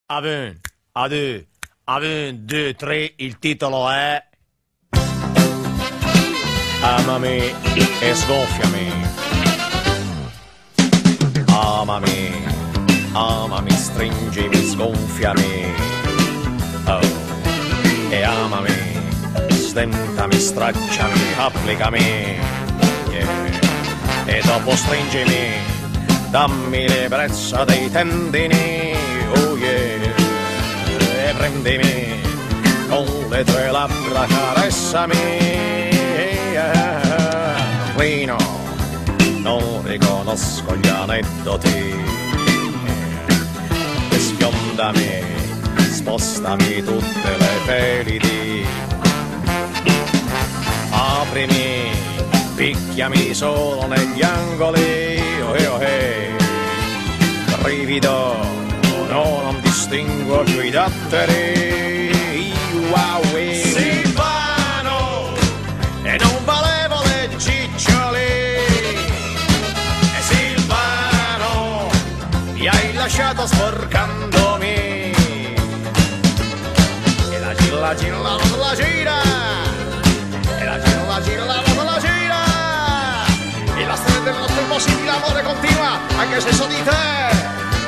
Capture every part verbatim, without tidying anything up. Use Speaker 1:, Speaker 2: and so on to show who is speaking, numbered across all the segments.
Speaker 1: A un, a due, a un, due, tre, il titolo è Amami e sgonfiami. Amami, amami, stringimi, sgonfiami. Oh, e amami, stentami, stracciami, applicami. Yeah. E dopo stringimi, dammi l'ebbrezza dei tendini. Oh yeah, e prendimi con le tue labbra, caressami. Rino, non riconosco gli aneddoti. E sfiondami, spostami tutte le pelidi. Aprimi, picchiami solo negli angoli. Oh hey, oh hey. Brivido, no, non distingo più i datteri. Wow, Silvano, e non valevo le ciccioli. E Silvano, mi hai lasciato sporcandomi. E la gira, la gira, la gira, la gira. E la gira, la gira, la gira, la gira. E la storia del nostro impossibile amore continua, anche se so di te.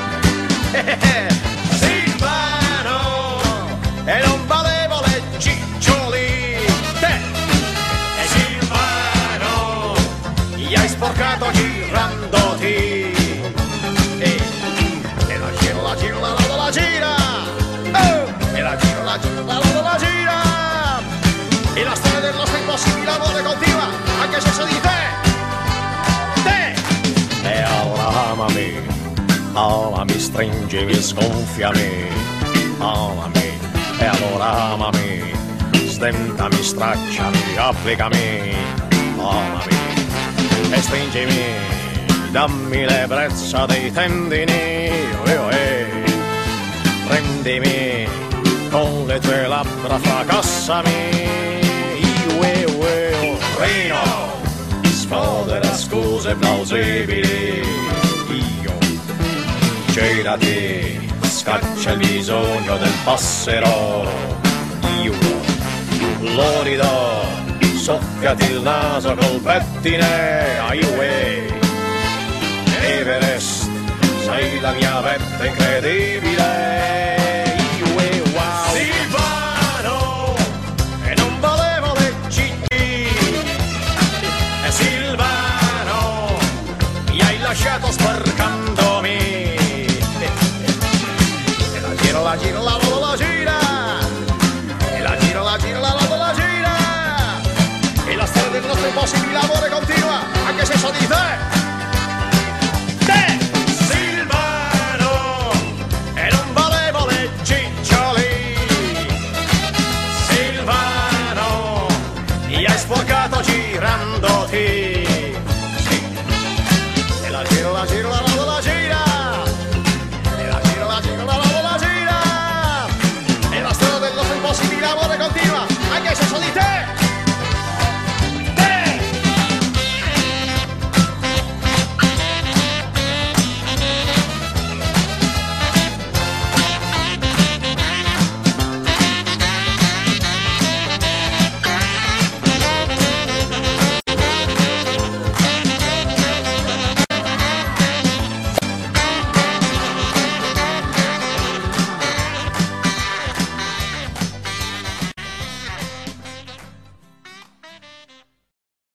Speaker 1: Silvano, e non valevo le ciccioli. Te, e Silvano, gli hai sporcato girandoti. E, e la gira, la gira, la la la gira. Oh, e la gira, la gira, la la la gira. E la storia del nostro impossibile amore continua, anche se so di te. Te, e allora amami. Amami, stringimi, sgonfiami. Amami, e allora amami. Stentami, stracciami, applicami. Amami, e stringimi, dammi l'ebbrezza dei tendini. Oh, oh, eh. Prendimi con le tue labbra, fracassami. Ue, ue, Rino, sfodera scuse plausibili. Girati, scaccia il bisogno del passero. Io lo ridò, soffiati il naso col pettine. Aiuè, Everest, sei la mia vetta incredibile. Aiuè, wow. Silvano, e non volevo le cicci. E Silvano, mi hai lasciato sporcandomi. La gira, la la la gira. E la gira, la gira, la la la gira. E la storia del nostro impossibile amore continua, anche se so di te. Te, Silvano, e non valevo le ciccioli. Silvano, mi hai sporcato girandoti.